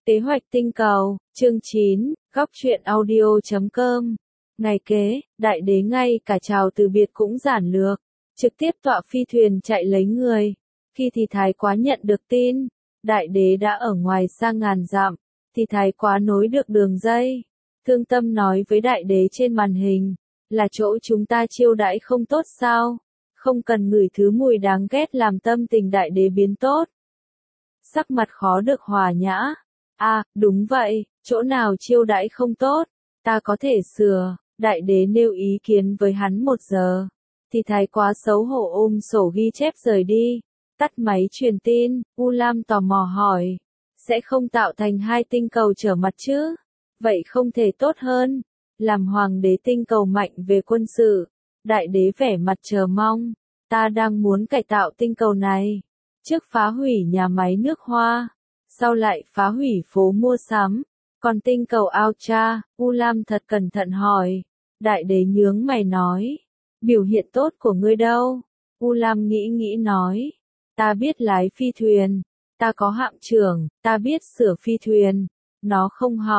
Kế hoạch tinh cầu, chương 9, góc truyện audio.com. Ngày kế, đại đế ngay cả chào từ biệt cũng giản lược, trực tiếp tọa phi thuyền chạy lấy người. Khi thì Thái Quá nhận được tin, đại đế đã ở ngoài xa ngàn dặm, thì Thái Quá nối được đường dây. Thương Tâm nói với đại đế trên màn hình, là chỗ chúng ta chiêu đãi không tốt sao? Không cần ngửi thứ mùi đáng ghét làm tâm tình đại đế biến tốt. Sắc mặt khó được hòa nhã. Đúng vậy, chỗ nào chiêu đãi không tốt, ta có thể sửa. Đại đế nêu ý kiến với hắn 1 giờ. Thì Thái Quá xấu hổ ôm sổ ghi chép rời đi. Tắt máy truyền tin, U Lam tò mò hỏi. Sẽ không tạo thành 2 tinh cầu trở mặt chứ? Vậy không thể tốt hơn. Làm hoàng đế tinh cầu mạnh về quân sự. Đại đế vẻ mặt chờ mong. Ta đang muốn cải tạo tinh cầu này. Trước phá hủy nhà máy nước hoa. Sau lại phá hủy phố mua sắm. Còn tinh cầu Alcha, U Lam thật cẩn thận hỏi. Đại đế nhướng mày nói. Biểu hiện tốt của ngươi đâu? U Lam nghĩ nói. Ta biết lái phi thuyền. Ta có hạm trưởng, ta biết sửa phi thuyền. Nó không hỏng, ...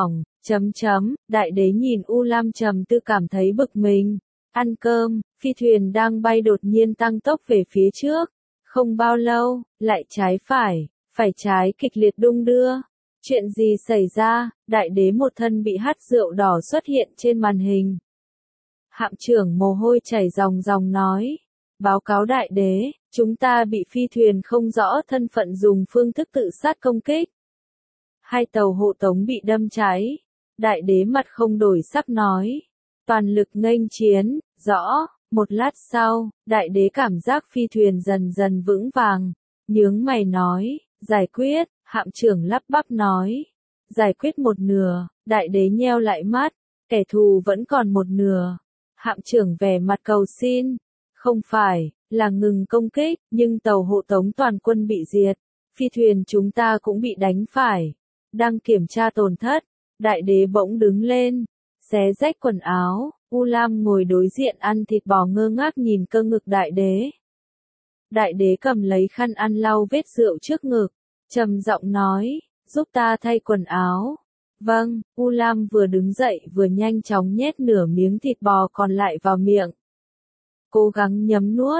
Đại đế nhìn U Lam trầm tư cảm thấy bực mình. Ăn cơm, phi thuyền đang bay đột nhiên tăng tốc về phía trước. Không bao lâu, lại trái phải trái kịch liệt đung đưa. Chuyện gì xảy ra? Đại đế một thân bị hắt rượu đỏ xuất hiện trên màn hình. Hạm trưởng mồ hôi chảy ròng ròng nói. Báo cáo đại đế, chúng ta bị phi thuyền không rõ thân phận dùng phương thức tự sát công kích. 2 tàu hộ tống bị đâm cháy. Đại đế mặt không đổi sắc nói. Toàn lực nghênh chiến, rõ. Một lát sau, đại đế cảm giác phi thuyền dần dần vững vàng. Nhướng mày nói, giải quyết, hạm trưởng lắp bắp nói. Giải quyết 1/2, đại đế nheo lại mắt, kẻ thù vẫn còn 1/2. Hạm trưởng vẻ mặt cầu xin. Không phải, là ngừng công kích, nhưng tàu hộ tống toàn quân bị diệt. Phi thuyền chúng ta cũng bị đánh phải. Đang kiểm tra tổn thất, đại đế bỗng đứng lên, xé rách quần áo. U Lam ngồi đối diện ăn thịt bò ngơ ngác nhìn cơ ngực đại đế. Đại đế cầm lấy khăn ăn lau vết rượu trước ngực, trầm giọng nói, giúp ta thay quần áo. Vâng, U Lam vừa đứng dậy vừa nhanh chóng nhét nửa miếng thịt bò còn lại vào miệng. Cố gắng nhấm nuốt,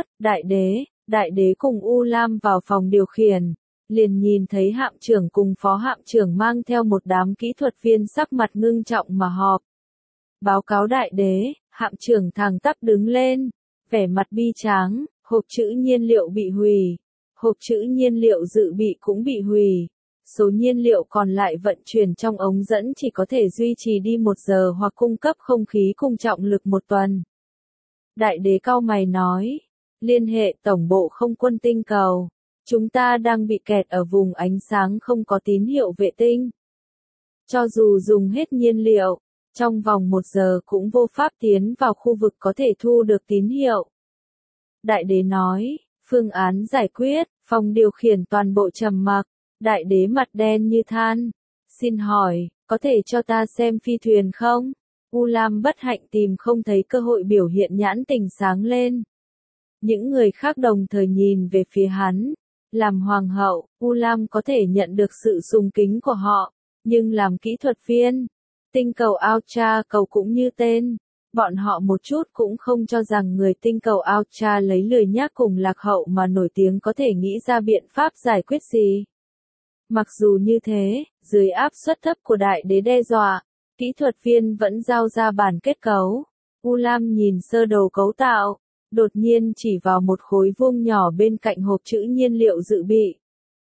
đại đế cùng U Lam vào phòng điều khiển, liền nhìn thấy hạm trưởng cùng phó hạm trưởng mang theo một đám kỹ thuật viên sắc mặt ngưng trọng mà họp. Báo cáo đại đế, hạm trưởng thẳng tắp đứng lên, vẻ mặt bi tráng, hộp trữ nhiên liệu bị hủy, hộp trữ nhiên liệu dự bị cũng bị hủy, số nhiên liệu còn lại vận chuyển trong ống dẫn chỉ có thể duy trì đi 1 giờ hoặc cung cấp không khí cùng trọng lực 1 tuần. Đại đế cau mày nói, liên hệ tổng bộ không quân tinh cầu, chúng ta đang bị kẹt ở vùng ánh sáng không có tín hiệu vệ tinh. Cho dù dùng hết nhiên liệu, trong vòng 1 giờ cũng vô pháp tiến vào khu vực có thể thu được tín hiệu. Đại đế nói, phương án giải quyết, phòng điều khiển toàn bộ trầm mặc, đại đế mặt đen như than. Xin hỏi, có thể cho ta xem phi thuyền không? U Lam bất hạnh tìm không thấy cơ hội biểu hiện nhãn tình sáng lên. Những người khác đồng thời nhìn về phía hắn. Làm hoàng hậu, U Lam có thể nhận được sự sùng kính của họ, nhưng làm kỹ thuật viên, tinh cầu Alcha cầu cũng như tên, bọn họ một chút cũng không cho rằng người tinh cầu Alcha lấy lười nhác cùng lạc hậu mà nổi tiếng có thể nghĩ ra biện pháp giải quyết gì. Mặc dù như thế, dưới áp suất thấp của đại đế đe dọa, kỹ thuật viên vẫn giao ra bản kết cấu. U Lam nhìn sơ đồ cấu tạo, đột nhiên chỉ vào một khối vuông nhỏ bên cạnh hộp trữ nhiên liệu dự bị.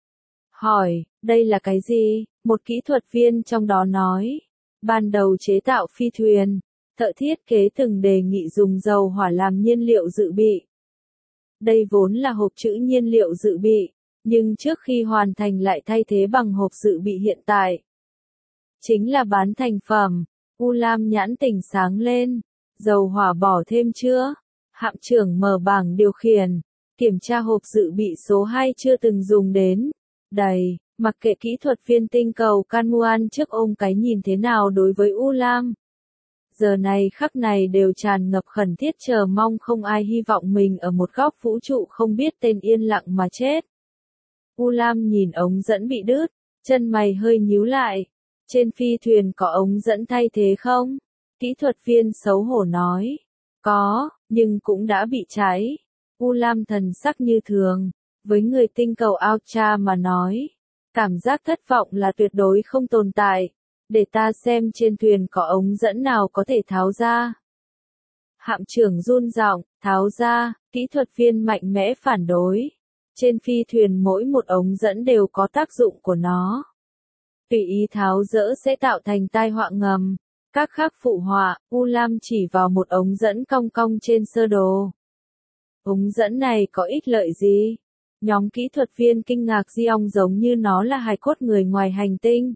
Hỏi, đây là cái gì? Một kỹ thuật viên trong đó nói. Ban đầu chế tạo phi thuyền, thợ thiết kế từng đề nghị dùng dầu hỏa làm nhiên liệu dự bị. Đây vốn là hộp trữ nhiên liệu dự bị, nhưng trước khi hoàn thành lại thay thế bằng hộp dự bị hiện tại. Chính là bán thành phẩm. U Lam nhãn tình sáng lên. Dầu hỏa bỏ thêm chưa? Hạm trưởng mở bảng điều khiển, kiểm tra hộp dự bị số 2 chưa từng dùng đến. Đầy, mặc kệ kỹ thuật viên tinh cầu Kanmuan trước ôm cái nhìn thế nào đối với U Lam. Giờ này khắc này đều tràn ngập khẩn thiết chờ mong, không ai hy vọng mình ở một góc vũ trụ không biết tên yên lặng mà chết. U Lam nhìn ống dẫn bị đứt, chân mày hơi nhíu lại, Trên phi thuyền có ống dẫn thay thế không? Kỹ thuật viên xấu hổ nói. Có, nhưng cũng đã bị cháy. U Lam thần sắc như thường. Với người tinh cầu Ultra mà nói, cảm giác thất vọng là tuyệt đối không tồn tại. Để ta xem trên thuyền có ống dẫn nào có thể tháo ra. Hạm trưởng run giọng, tháo ra, kỹ thuật viên mạnh mẽ phản đối. Trên phi thuyền mỗi một ống dẫn đều có tác dụng của nó. Tùy ý tháo dỡ sẽ tạo thành tai họa ngầm. Các khác phụ họa, U Lam chỉ vào một ống dẫn cong cong trên sơ đồ. Ống dẫn này có ích lợi gì? Nhóm kỹ thuật viên kinh ngạc Diong giống như nó là hài cốt người ngoài hành tinh.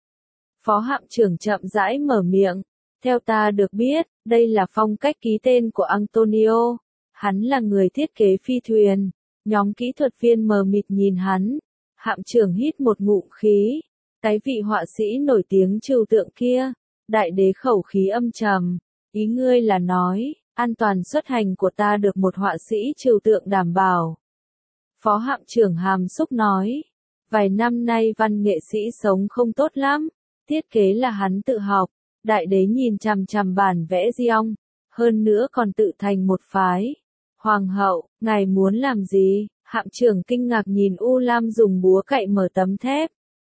Phó hạm trưởng chậm rãi mở miệng. Theo ta được biết, đây là phong cách ký tên của Antonio. Hắn là người thiết kế phi thuyền. Nhóm kỹ thuật viên mờ mịt nhìn hắn. Hạm trưởng hít một ngụm khí. Cái vị họa sĩ nổi tiếng trừu tượng kia. Đại đế khẩu khí âm trầm. Ý ngươi là nói, an toàn xuất hành của ta được một họa sĩ trừu tượng đảm bảo. Phó hạm trưởng hàm xúc nói. Vài năm nay văn nghệ sĩ sống không tốt lắm. Thiết kế là hắn tự học. Đại đế nhìn chằm chằm bản vẽ Diong. Hơn nữa còn tự thành một phái. Hoàng hậu, ngài muốn làm gì? Hạm trưởng kinh ngạc nhìn U Lam dùng búa cậy mở tấm thép.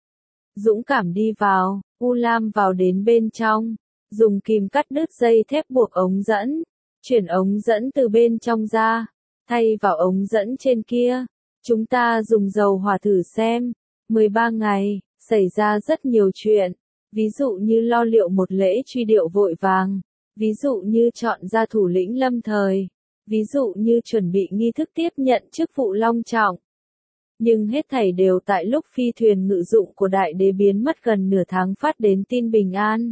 Dũng cảm đi vào. U Lam vào đến bên trong. Dùng kìm cắt đứt dây thép buộc ống dẫn. Chuyển ống dẫn từ bên trong ra. Thay vào ống dẫn trên kia. Chúng ta dùng dầu hỏa thử xem. 13 ngày, xảy ra rất nhiều chuyện. Ví dụ như lo liệu một lễ truy điệu vội vàng. Ví dụ như chọn ra thủ lĩnh lâm thời. Ví dụ như chuẩn bị nghi thức tiếp nhận chức vụ long trọng. Nhưng hết thảy đều tại lúc phi thuyền ngự dụng của đại đế biến mất gần nửa tháng phát đến tin bình an.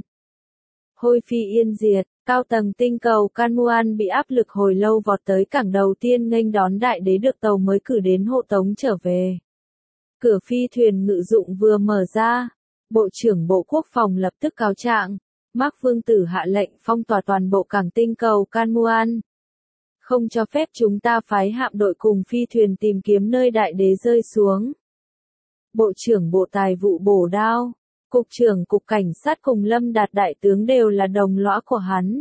Hôi phi yên diệt, cao tầng tinh cầu Kanmuan bị áp lực hồi lâu vọt tới cảng đầu tiên nghênh đón đại đế được tàu mới cử đến hộ tống trở về. Cửa phi thuyền ngự dụng vừa mở ra, Bộ trưởng Bộ Quốc phòng lập tức cáo trạng, Mark Vương tử hạ lệnh phong tỏa toàn bộ cảng tinh cầu Kanmuan. Không cho phép chúng ta phái hạm đội cùng phi thuyền tìm kiếm nơi đại đế rơi xuống. Bộ trưởng Bộ Tài vụ Bổ Đao, Cục trưởng Cục Cảnh sát cùng Lâm Đạt đại tướng đều là đồng lõa của hắn.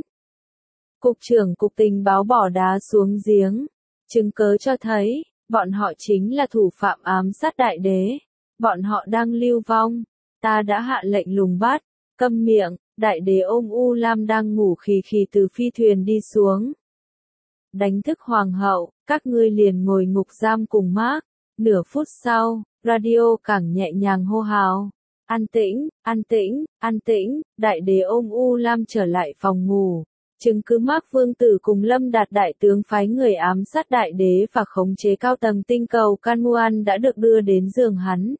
Cục trưởng Cục Tình báo bỏ đá xuống giếng. Chứng cớ cho thấy, bọn họ chính là thủ phạm ám sát đại đế. Bọn họ đang lưu vong. Ta đã hạ lệnh lùng bắt. Câm miệng, đại đế ôm U Lam đang ngủ khì khì từ phi thuyền đi xuống. Đánh thức hoàng hậu, các ngươi liền ngồi ngục giam cùng Mark. Nửa phút sau, radio càng nhẹ nhàng hô hào. An tĩnh, an tĩnh, an tĩnh, đại đế ôm U Lam trở lại phòng ngủ. Chứng cứ Mark Vương tử cùng Lâm Đạt đại tướng phái người ám sát đại đế và khống chế cao tầng tinh cầu Kanmuan đã được đưa đến giường hắn.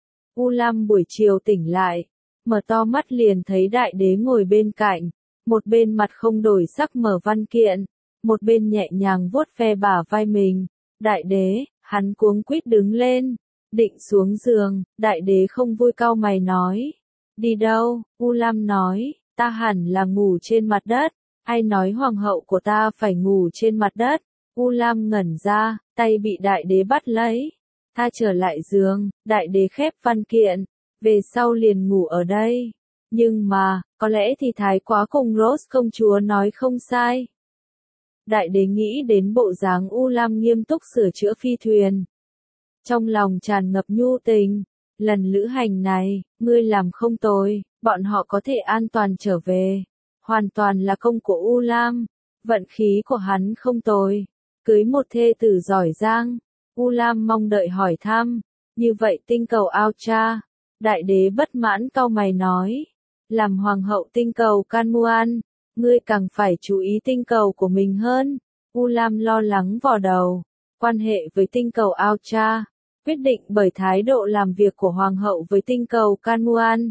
U Lam buổi chiều tỉnh lại, mở to mắt liền thấy đại đế ngồi bên cạnh, một bên mặt không đổi sắc mở văn kiện, một bên nhẹ nhàng vuốt ve bả vai mình. Đại đế, hắn cuống quýt đứng lên, định xuống giường, đại đế không vui cau mày nói. Đi đâu? U Lam nói, ta hẳn là ngủ trên mặt đất. Ai nói hoàng hậu của ta phải ngủ trên mặt đất? U Lam ngẩn ra, tay bị đại đế bắt lấy. Ta trở lại giường, đại đế khép văn kiện, về sau liền ngủ ở đây. Nhưng mà, có lẽ thì thái quá cùng Rose công chúa nói không sai. Đại đế nghĩ đến bộ dáng U Lam nghiêm túc sửa chữa phi thuyền. Trong lòng tràn ngập nhu tình, lần lữ hành này, ngươi làm không tồi, bọn họ có thể an toàn trở về. Hoàn toàn là công của U Lam, vận khí của hắn không tồi, cưới một thê tử giỏi giang. U Lam mong đợi hỏi thăm, như vậy tinh cầu Ultra, đại đế bất mãn cau mày nói, làm hoàng hậu tinh cầu Kanmuan, ngươi càng phải chú ý tinh cầu của mình hơn. U Lam lo lắng vò đầu, quan hệ với tinh cầu Ultra, quyết định bởi thái độ làm việc của hoàng hậu với tinh cầu Kanmuan.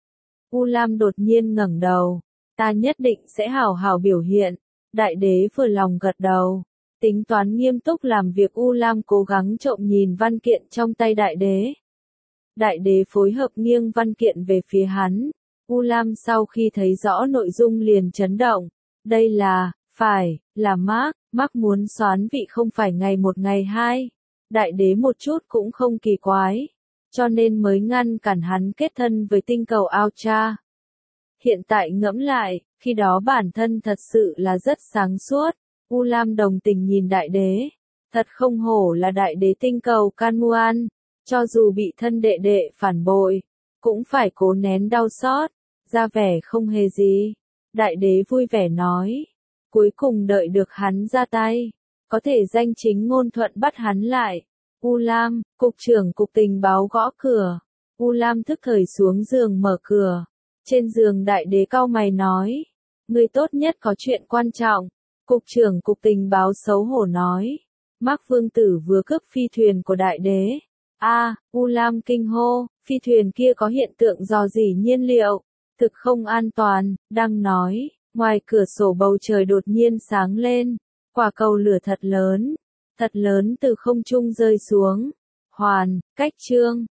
U Lam đột nhiên ngẩng đầu. Ta nhất định sẽ hào hào biểu hiện. Đại đế vừa lòng gật đầu. Tính toán nghiêm túc làm việc. U Lam cố gắng trộm nhìn văn kiện trong tay đại đế. Đại đế phối hợp nghiêng văn kiện về phía hắn. U Lam sau khi thấy rõ nội dung liền chấn động. Đây là, phải, là Mark. Mark muốn soán vị không phải ngày một ngày hai. Đại đế một chút cũng không kỳ quái. cho nên mới ngăn cản hắn kết thân với tinh cầu Autra. Hiện tại ngẫm lại, khi đó bản thân thật sự là rất sáng suốt. U Lam đồng tình nhìn đại đế. Thật không hổ là đại đế tinh cầu Kanmuan. Cho dù bị thân đệ đệ phản bội, cũng phải cố nén đau xót, ra vẻ không hề gì. Đại đế vui vẻ nói. Cuối cùng đợi được hắn ra tay. Có thể danh chính ngôn thuận bắt hắn lại. U Lam, cục trưởng cục tình báo gõ cửa. U Lam thức thời xuống giường mở cửa. Trên giường đại đế cau mày nói. Người tốt nhất có chuyện quan trọng. Cục trưởng cục tình báo xấu hổ nói. Mác Vương Tử vừa cướp phi thuyền của đại đế. U Lam kinh hô, phi thuyền kia có hiện tượng rò rỉ nhiên liệu. Thực không an toàn, đang nói. Ngoài cửa sổ bầu trời đột nhiên sáng lên. Quả cầu lửa thật lớn từ không trung rơi xuống. Hoàn, cách chương.